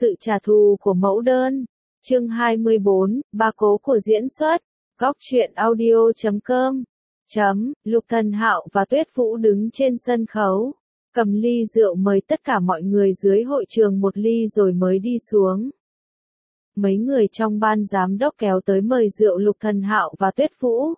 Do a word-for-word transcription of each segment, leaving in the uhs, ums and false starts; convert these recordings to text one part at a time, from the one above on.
Sự trả thù của mẫu đơn. Chương hai mươi bốn, ba cố của diễn xuất. Góc truyện audio chấm com. Chấm, Lục Thần Hạo và Tuyết Vũ đứng trên sân khấu, cầm ly rượu mời tất cả mọi người dưới hội trường một ly rồi mới đi xuống. Mấy người trong ban giám đốc kéo tới mời rượu Lục Thần Hạo và Tuyết Vũ.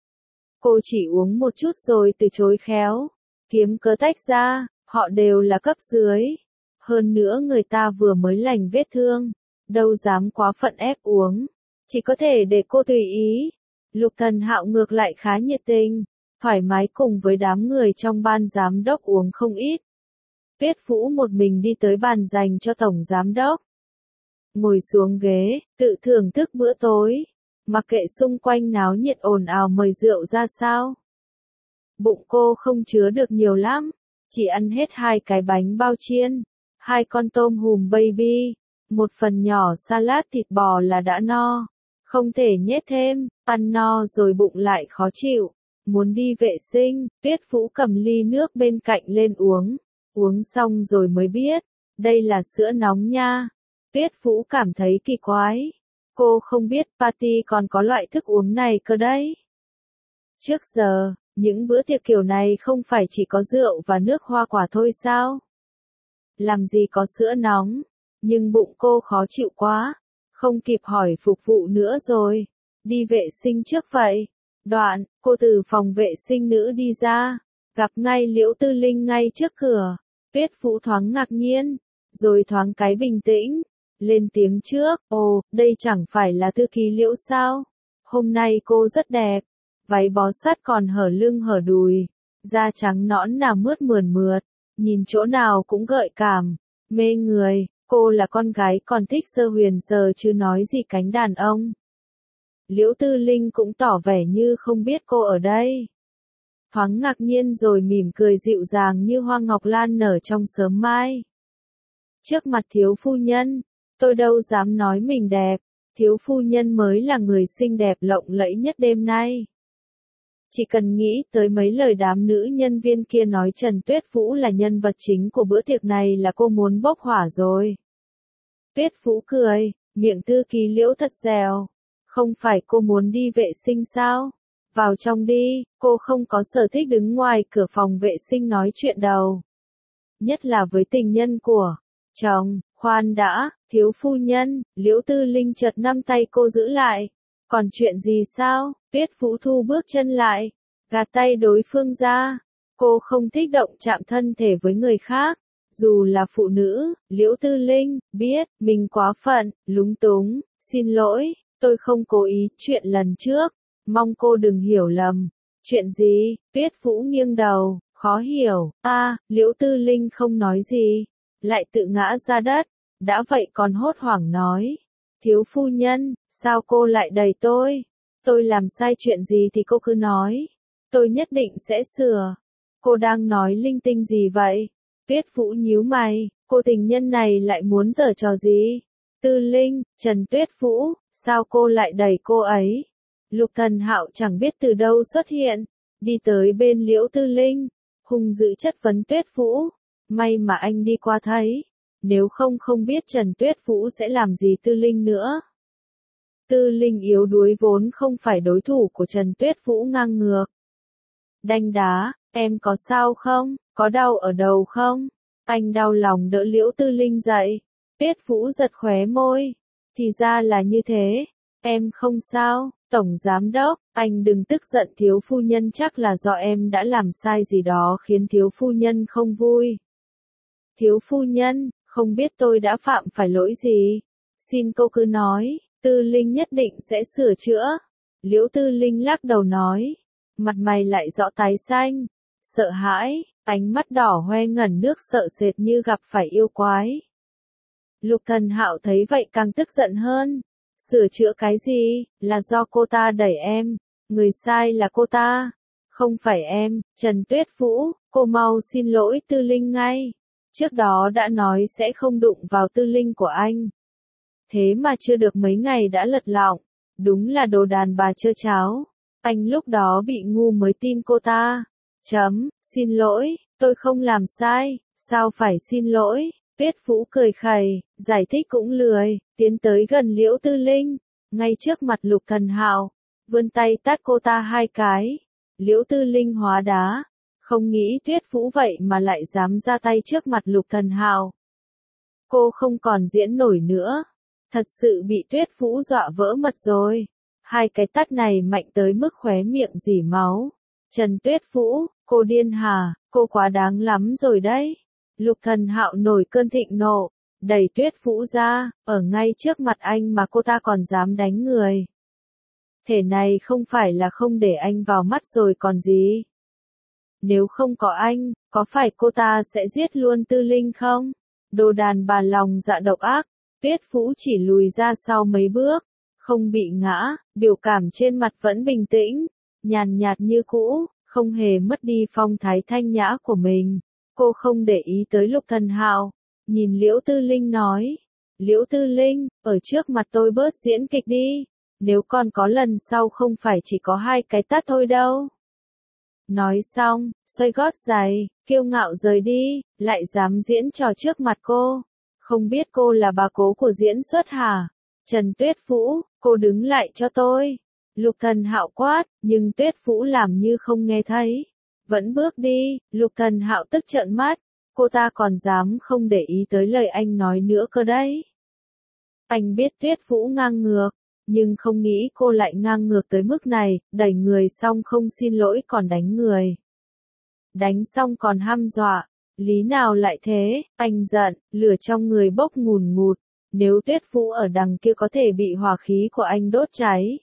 Cô chỉ uống một chút rồi từ chối khéo, kiếm cớ tách ra, họ đều là cấp dưới. Hơn nữa người ta vừa mới lành vết thương, đâu dám quá phận ép uống, chỉ có thể để cô tùy ý. Lục Thần Hạo ngược lại khá nhiệt tình, thoải mái cùng với đám người trong ban giám đốc uống không ít. Tuyết Vũ một mình đi tới bàn dành cho tổng giám đốc. Ngồi xuống ghế, tự thưởng thức bữa tối, mặc kệ xung quanh náo nhiệt ồn ào mời rượu ra sao. Bụng cô không chứa được nhiều lắm, chỉ ăn hết hai cái bánh bao chiên, hai con tôm hùm baby, một phần nhỏ salad thịt bò là đã no, không thể nhét thêm, ăn no rồi bụng lại khó chịu, muốn đi vệ sinh. Tuyết Vũ cầm ly nước bên cạnh lên uống, uống xong rồi mới biết, đây là sữa nóng nha. Tuyết Vũ cảm thấy kỳ quái, cô không biết party còn có loại thức uống này cơ đấy. Trước giờ, những bữa tiệc kiểu này không phải chỉ có rượu và nước hoa quả thôi sao? Làm gì có sữa nóng, nhưng bụng cô khó chịu quá, không kịp hỏi phục vụ nữa rồi, đi vệ sinh trước vậy. Đoạn, cô từ phòng vệ sinh nữ đi ra, gặp ngay Liễu Tư Linh ngay trước cửa. Tuyết Vũ thoáng ngạc nhiên, rồi thoáng cái bình tĩnh, lên tiếng trước, ồ, đây chẳng phải là thư ký Liễu sao? Hôm nay cô rất đẹp, váy bó sát còn hở lưng hở đùi, da trắng nõn nà mướt mượt mượt, nhìn chỗ nào cũng gợi cảm, mê người. Cô là con gái còn thích sơ huyền giờ chứ nói gì cánh đàn ông. Liễu Tư Linh cũng tỏ vẻ như không biết cô ở đây. Thoáng ngạc nhiên rồi mỉm cười dịu dàng như hoa ngọc lan nở trong sớm mai. Trước mặt thiếu phu nhân, tôi đâu dám nói mình đẹp, thiếu phu nhân mới là người xinh đẹp lộng lẫy nhất đêm nay. Chỉ cần nghĩ tới mấy lời đám nữ nhân viên kia nói Trần Tuyết Vũ là nhân vật chính của bữa tiệc này là cô muốn bốc hỏa rồi. Tuyết Vũ cười, miệng thư ký Liễu thật dẻo. Không phải cô muốn đi vệ sinh sao? Vào trong đi, cô không có sở thích đứng ngoài cửa phòng vệ sinh nói chuyện đâu. Nhất là với tình nhân của chồng. Khoan đã, thiếu phu nhân. Liễu Tư Linh chợt nắm tay cô giữ lại. Còn chuyện gì sao? Tuyết Vũ thu bước chân lại, gạt tay đối phương ra. Cô không thích động chạm thân thể với người khác, dù là phụ nữ. Liễu Tư Linh biết mình quá phận, lúng túng, xin lỗi, tôi không cố ý. Chuyện lần trước, mong cô đừng hiểu lầm. Chuyện gì? Tuyết Vũ nghiêng đầu, khó hiểu. A, à, Liễu Tư Linh không nói gì, lại tự ngã ra đất. Đã vậy còn hốt hoảng nói, thiếu phu nhân, sao cô lại đẩy tôi? Tôi làm sai chuyện gì thì cô cứ nói, tôi nhất định sẽ sửa. Cô đang nói linh tinh gì vậy? Tuyết Vũ nhíu mày, cô tình nhân này lại muốn giở trò gì? Tư Linh, Trần Tuyết Vũ, sao cô lại đẩy cô ấy? Lục Thần Hạo chẳng biết từ đâu xuất hiện, đi tới bên Liễu Tư Linh, hung dữ chất vấn Tuyết Vũ. May mà anh đi qua thấy, nếu không không biết Trần Tuyết Vũ sẽ làm gì Tư Linh nữa. Tư Linh yếu đuối vốn không phải đối thủ của Trần Tuyết Vũ ngang ngược. Đanh đá, em có sao không? Có đau ở đầu không? Anh đau lòng đỡ Liễu Tư Linh dậy. Tuyết Vũ giật khóe môi. Thì ra là như thế. Em không sao, Tổng Giám Đốc, anh đừng tức giận thiếu phu nhân, chắc là do em đã làm sai gì đó khiến thiếu phu nhân không vui. Thiếu phu nhân, không biết tôi đã phạm phải lỗi gì. Xin cô cứ nói, Tư Linh nhất định sẽ sửa chữa. Liễu Tư Linh lắc đầu nói, mặt mày lại rõ tái xanh, sợ hãi, ánh mắt đỏ hoe ngẩn nước sợ sệt như gặp phải yêu quái. Lục Thần Hạo thấy vậy càng tức giận hơn. Sửa chữa cái gì? Là do cô ta đẩy em. Người sai là cô ta, không phải em. Trần Tuyết Vũ, cô mau xin lỗi Tư Linh ngay. Trước đó đã nói sẽ không đụng vào Tư Linh của anh. Thế mà chưa được mấy ngày đã lật lọng. Đúng là đồ đàn bà trơ cháo. Anh lúc đó bị ngu mới tin cô ta. Chấm, xin lỗi, tôi không làm sai. Sao phải xin lỗi? Tuyết Vũ cười khẩy, giải thích cũng lười, tiến tới gần Liễu Tư Linh, ngay trước mặt Lục Thần Hạo, vươn tay tát cô ta hai cái. Liễu Tư Linh hóa đá, không nghĩ Tuyết Vũ vậy mà lại dám ra tay trước mặt Lục Thần Hạo. Cô không còn diễn nổi nữa, thật sự bị Tuyết Vũ dọa vỡ mật rồi. Hai cái tát này mạnh tới mức khóe miệng rỉ máu. Trần Tuyết Vũ, cô điên hả, cô quá đáng lắm rồi đấy. Lục Thần Hạo nổi cơn thịnh nộ, đẩy Tuyết Vũ ra, ở ngay trước mặt anh mà cô ta còn dám đánh người. Thể này không phải là không để anh vào mắt rồi còn gì. Nếu không có anh, có phải cô ta sẽ giết luôn Tư Linh không? Đồ đàn bà lòng dạ độc ác. Tuyết Vũ chỉ lùi ra sau mấy bước, không bị ngã, biểu cảm trên mặt vẫn bình tĩnh, nhàn nhạt như cũ, không hề mất đi phong thái thanh nhã của mình. Cô không để ý tới Lục Thần Hạo, nhìn Liễu Tư Linh nói, Liễu Tư Linh, ở trước mặt tôi bớt diễn kịch đi, nếu còn có lần sau không phải chỉ có hai cái tát thôi đâu. Nói xong, xoay gót giày, kiêu ngạo rời đi, lại dám diễn trò trước mặt cô. Không biết cô là bà cố của diễn xuất hả? Trần Tuyết Vũ, cô đứng lại cho tôi. Lục Thần Hạo quát, nhưng Tuyết Vũ làm như không nghe thấy. Vẫn bước đi, Lục Thần Hạo tức trợn mắt. Cô ta còn dám không để ý tới lời anh nói nữa cơ đấy. Anh biết Tuyết Vũ ngang ngược, nhưng không nghĩ cô lại ngang ngược tới mức này, đẩy người xong không xin lỗi còn đánh người. Đánh xong còn hăm dọa, lý nào lại thế, anh giận, lửa trong người bốc ngùn ngụt, nếu Tuyết Vũ ở đằng kia có thể bị hỏa khí của anh đốt cháy.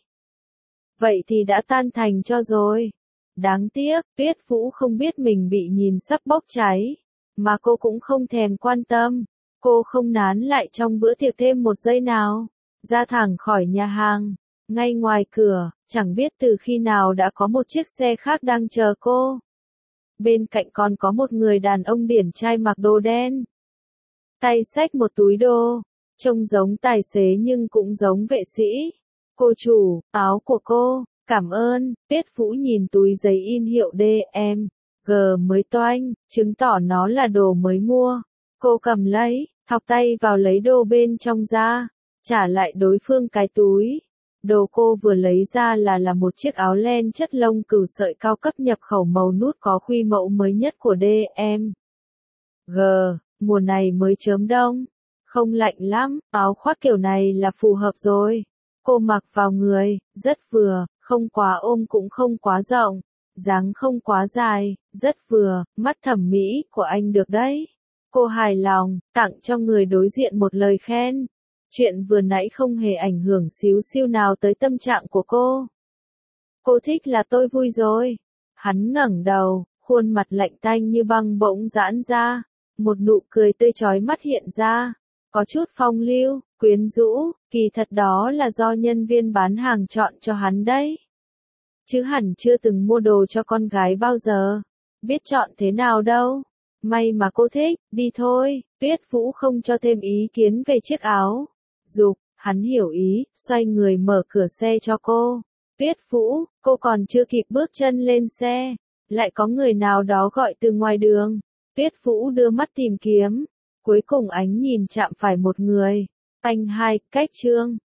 Vậy thì đã tan thành cho rồi. Đáng tiếc, Tuyết Vũ không biết mình bị nhìn sắp bốc cháy, mà cô cũng không thèm quan tâm, cô không nán lại trong bữa tiệc thêm một giây nào. Ra thẳng khỏi nhà hàng, ngay ngoài cửa, chẳng biết từ khi nào đã có một chiếc xe khác đang chờ cô. Bên cạnh còn có một người đàn ông điển trai mặc đồ đen. Tay xách một túi đồ, trông giống tài xế nhưng cũng giống vệ sĩ. Cô chủ, áo của cô, cảm ơn. Tuyết Vũ nhìn túi giấy in hiệu đê em, G mới toanh, chứng tỏ nó là đồ mới mua. Cô cầm lấy, thọc tay vào lấy đồ bên trong ra. Trả lại đối phương cái túi. Đồ cô vừa lấy ra là là một chiếc áo len chất lông cừu sợi cao cấp nhập khẩu màu nút có khuy mẫu mới nhất của đê em. G, mùa này mới chớm đông. Không lạnh lắm, áo khoác kiểu này là phù hợp rồi. Cô mặc vào người, rất vừa, không quá ôm cũng không quá rộng, dáng không quá dài, rất vừa, mắt thẩm mỹ của anh được đấy. Cô hài lòng, tặng cho người đối diện một lời khen. Chuyện vừa nãy không hề ảnh hưởng xíu xiu nào tới tâm trạng của cô. Cô thích là tôi vui rồi. Hắn ngẩng đầu, khuôn mặt lạnh tanh như băng bỗng giãn ra. Một nụ cười tươi chói mắt hiện ra. Có chút phong lưu, quyến rũ, kỳ thật đó là do nhân viên bán hàng chọn cho hắn đấy. Chứ hẳn chưa từng mua đồ cho con gái bao giờ. Biết chọn thế nào đâu. May mà cô thích, đi thôi. Tuyết Vũ không cho thêm ý kiến về chiếc áo. Dục, hắn hiểu ý, xoay người mở cửa xe cho cô. Tuyết Vũ, cô còn chưa kịp bước chân lên xe, lại có người nào đó gọi từ ngoài đường. Tuyết Vũ đưa mắt tìm kiếm, cuối cùng ánh nhìn chạm phải một người. Anh hai, cách trương.